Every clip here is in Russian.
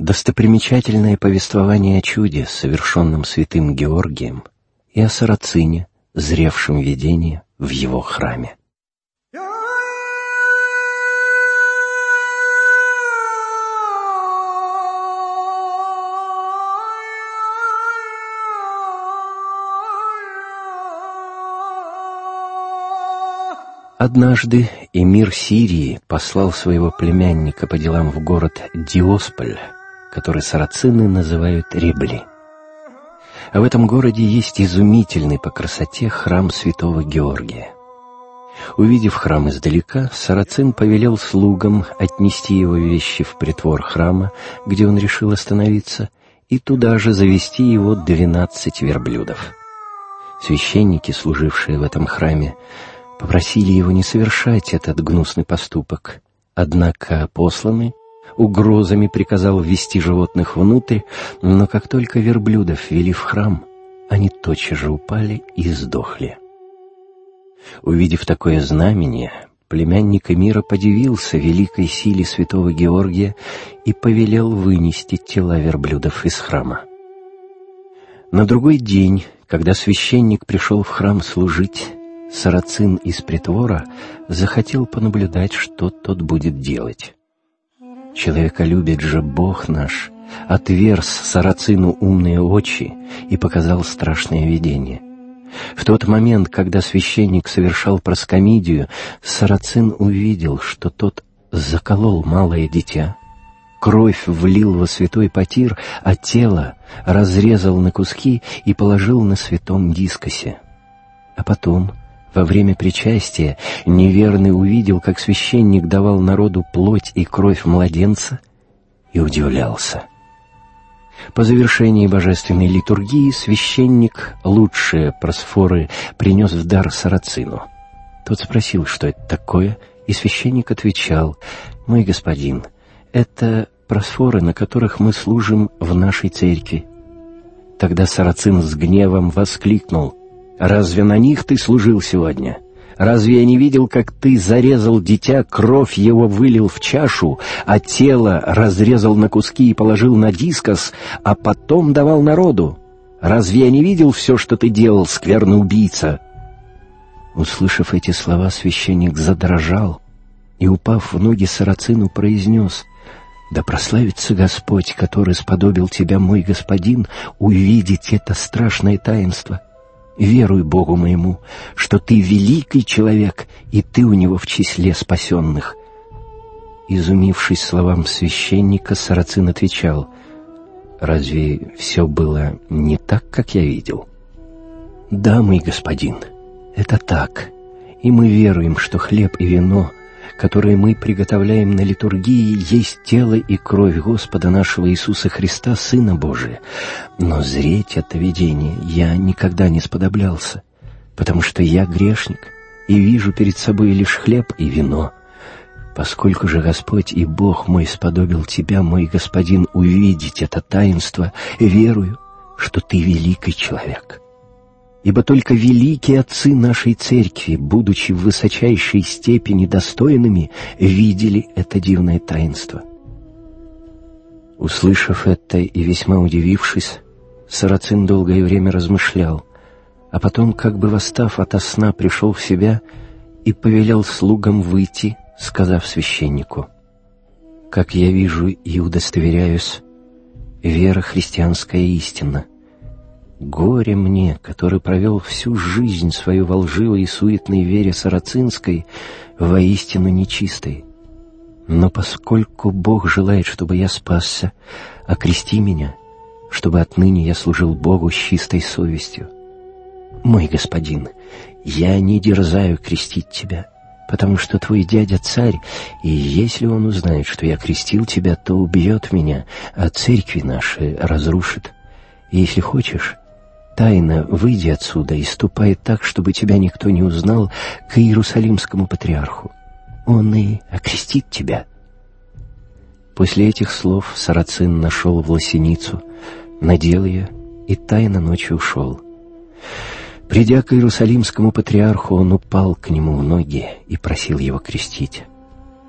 Достопримечательное повествование о чуде, совершенном святым Георгием, и о сарацине, зревшем видение в его храме. Однажды эмир Сирии послал своего племянника по делам в город Диосполь, который сарацины называют Ребли. А в этом городе есть изумительный по красоте храм святого Георгия. Увидев храм издалека, сарацин повелел слугам отнести его вещи в притвор храма, где он решил остановиться, и туда же завести его 12 верблюдов. Священники, служившие в этом храме, попросили его не совершать этот гнусный поступок, однако посланный угрозами приказал ввести животных внутрь, но как только верблюдов ввели в храм, они тотчас же упали и сдохли. Увидев такое знамение, племянник эмира подивился великой силе святого Георгия и повелел вынести тела верблюдов из храма. На другой день, когда священник пришел в храм служить, сарацин из притвора захотел понаблюдать, что тот будет делать. Человеколюбец же Бог наш отверз сарацину умные очи и показал страшное видение. В тот момент, когда священник совершал проскомидию, сарацин увидел, что тот заколол малое дитя, кровь влил во святой потир, а тело разрезал на куски и положил на святом дискосе. А потом, во время причастия, неверный увидел, как священник давал народу плоть и кровь младенца, и удивлялся. По завершении божественной литургии священник лучшие просфоры принес в дар сарацину. Тот спросил, что это такое, и священник отвечал: «Мой господин, это просфоры, на которых мы служим в нашей церкви». Тогда сарацин с гневом воскликнул: «Разве на них ты служил сегодня? Разве я не видел, как ты зарезал дитя, кровь его вылил в чашу, а тело разрезал на куски и положил на дискос, а потом давал народу? Разве я не видел все, что ты делал, скверный убийца?» Услышав эти слова, священник задрожал и, упав в ноги сарацину, произнес: «Да прославится Господь, который сподобил тебя, мой господин, увидеть это страшное таинство. Веруй Богу моему, что ты великий человек, и ты у него в числе спасенных». Изумившись словам священника, сарацин отвечал: «Разве все было не так, как я видел?» «Да, мой господин, это так, и мы веруем, что хлеб и вино, которые мы приготовляем на литургии, есть тело и кровь Господа нашего Иисуса Христа, Сына Божия. Но зреть это видение я никогда не сподоблялся, потому что я грешник и вижу перед собой лишь хлеб и вино. Поскольку же Господь и Бог мой сподобил тебя, мой господин, увидеть это таинство, верую, что ты великий человек. Ибо только великие отцы нашей церкви, будучи в высочайшей степени достойными, видели это дивное таинство». Услышав это и весьма удивившись, сарацин долгое время размышлял, а потом, как бы восстав ото сна, пришел в себя и повелел слугам выйти, сказав священнику: «Как я вижу и удостоверяюсь, вера христианская истинна. Горе мне, который провел всю жизнь свою во лживой и суетной вере сарацинской, воистину нечистой. Но поскольку Бог желает, чтобы я спасся, окрести меня, чтобы отныне я служил Богу с чистой совестью. Мой господин, я не дерзаю крестить тебя, потому что твой дядя-царь, и если он узнает, что я крестил тебя, то убьет меня, а церкви наши разрушит. И если хочешь, тайно выйди отсюда и ступай так, чтобы тебя никто не узнал, к Иерусалимскому патриарху. Он и окрестит тебя». После этих слов сарацин нашел власеницу, надел ее и тайно ночью ушел. Придя к Иерусалимскому патриарху, он упал к нему в ноги и просил его крестить.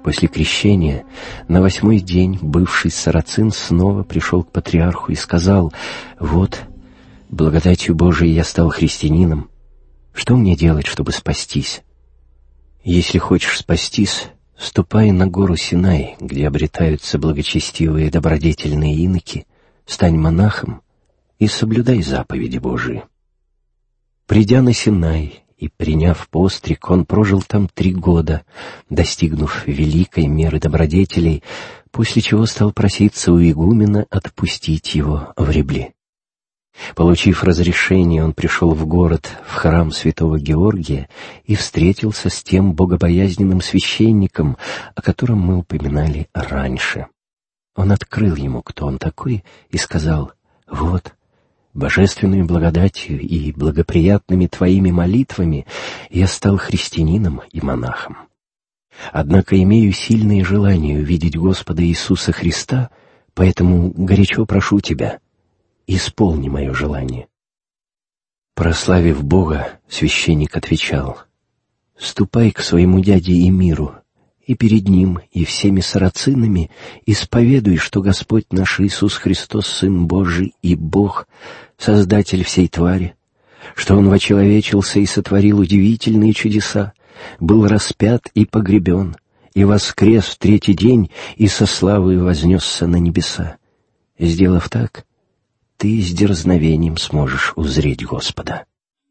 После крещения на 8-й день бывший сарацин снова пришел к патриарху и сказал: «Вот, благодатью Божией я стал христианином. Что мне делать, чтобы спастись? Если хочешь спастись, ступай на гору Синай, где обретаются благочестивые добродетельные иноки, стань монахом и соблюдай заповеди Божии». Придя на Синай и приняв постриг, он прожил там 3 года, достигнув великой меры добродетелей, после чего стал проситься у игумена отпустить его в Ребли. Получив разрешение, он пришел в город, в храм святого Георгия, и встретился с тем богобоязненным священником, о котором мы упоминали раньше. Он открыл ему, кто он такой, и сказал: «Вот, божественной благодатью и благоприятными твоими молитвами я стал христианином и монахом. Однако имею сильное желание увидеть Господа Иисуса Христа, поэтому горячо прошу тебя, исполни мое желание». Прославив Бога, священник отвечал: «Ступай к своему дяде Эмиру, и перед ним, и всеми сарацинами исповедуй, что Господь наш Иисус Христос, Сын Божий и Бог, Создатель всей твари, что Он вочеловечился и сотворил удивительные чудеса, был распят и погребен, и воскрес в 3-й день, и со славой вознесся на небеса. Сделав так, ты с дерзновением сможешь узреть Господа».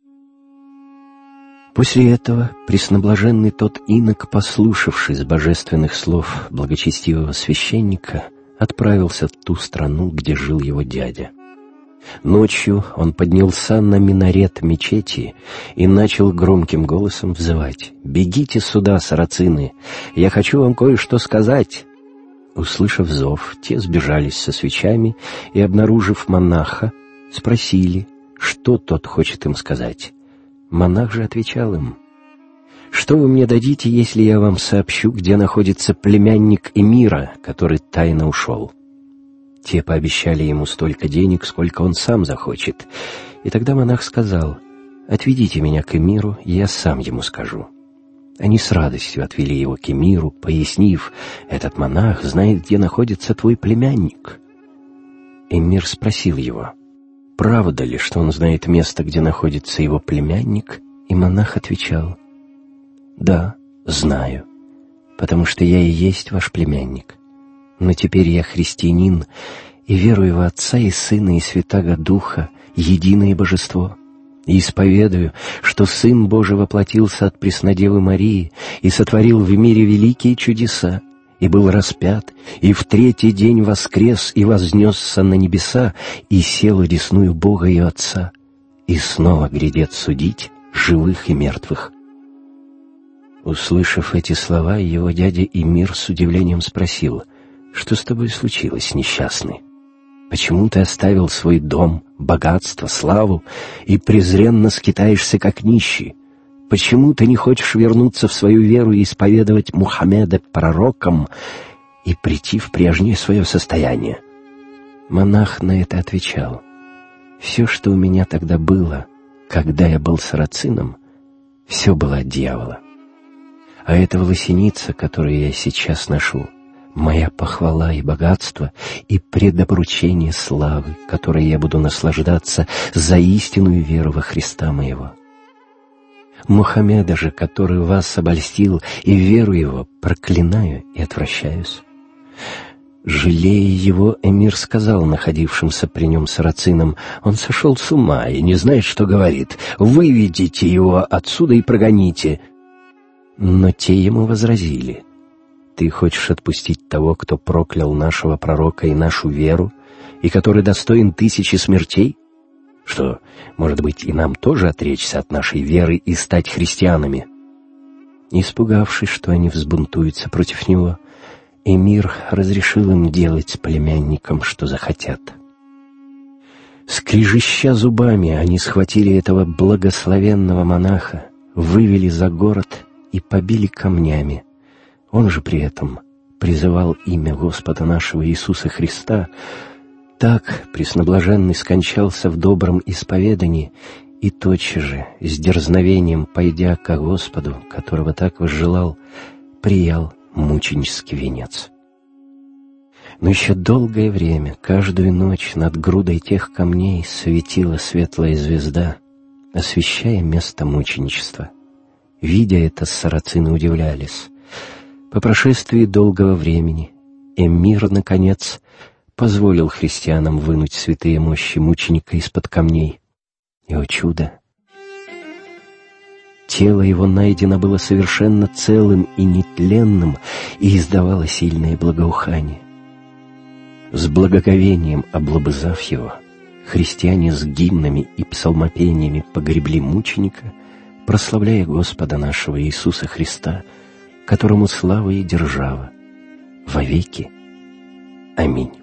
После этого пресноблаженный тот инок, послушавшись божественных слов благочестивого священника, отправился в ту страну, где жил его дядя. Ночью он поднялся на минарет мечети и начал громким голосом взывать: «Бегите сюда, сарацины! Я хочу вам кое-что сказать!» Услышав зов, те сбежались со свечами и, обнаружив монаха, спросили, что тот хочет им сказать. Монах же отвечал им: «Что вы мне дадите, если я вам сообщу, где находится племянник Эмира, который тайно ушел?» Те пообещали ему столько денег, сколько он сам захочет. И тогда монах сказал: «Отведите меня к Эмиру, и я сам ему скажу». Они с радостью отвели его к Эмиру, пояснив: «Этот монах знает, где находится твой племянник». Эмир спросил его: «Правда ли, что он знает место, где находится его племянник?» И монах отвечал: «Да, знаю, потому что я и есть ваш племянник. Но теперь я христианин и верую в Отца и Сына и Святаго Духа, единое Божество, и исповедую, что Сын Божий воплотился от Преснодевы Марии и сотворил в мире великие чудеса, и был распят, и в 3-й день воскрес и вознесся на небеса, и сел одесную Бога и Отца, и снова грядет судить живых и мертвых». Услышав эти слова, его дядя Эмир с удивлением спросил: «Что с тобой случилось, несчастный? Почему ты оставил свой дом, богатство, славу и презренно скитаешься, как нищий? Почему ты не хочешь вернуться в свою веру и исповедовать Мухаммеда пророком и прийти в прежнее свое состояние?» Монах на это отвечал: «Все, что у меня тогда было, когда я был сарацином, все было от дьявола. А эта волосеница, которую я сейчас ношу, моя похвала и богатство, и предобручение славы, которой я буду наслаждаться за истинную веру во Христа моего. Мухаммеда же, который вас обольстил, и веру его проклинаю и отвращаюсь». Жалея его, Эмир сказал находившимся при нем сарацинам: «Он сошел с ума и не знает, что говорит. Выведите его отсюда и прогоните». Но те ему возразили: «Ты хочешь отпустить того, кто проклял нашего пророка и нашу веру, и который достоин 1000 смертей? Что, может быть, и нам тоже отречься от нашей веры и стать христианами?» Испугавшись, что они взбунтуются против него, Эмир разрешил им делать с племянником, что захотят. Скрежеща зубами, они схватили этого благословенного монаха, вывели за город и побили камнями. Он же при этом призывал имя Господа нашего Иисуса Христа. Так пресноблаженный скончался в добром исповедании, и тотчас же, с дерзновением пойдя ко Господу, которого так возжелал, приял мученический венец. Но еще долгое время, каждую ночь над грудой тех камней светила светлая звезда, освещая место мученичества. Видя это, сарацины удивлялись. По прошествии долгого времени эмир, наконец, позволил христианам вынуть святые мощи мученика из-под камней. И, о чудо! Тело его найдено было совершенно целым и нетленным и издавало сильное благоухание. С благоговением облобызав его, христиане с гимнами и псалмопениями погребли мученика, прославляя Господа нашего Иисуса Христа, которому слава и держава вовеки. Аминь.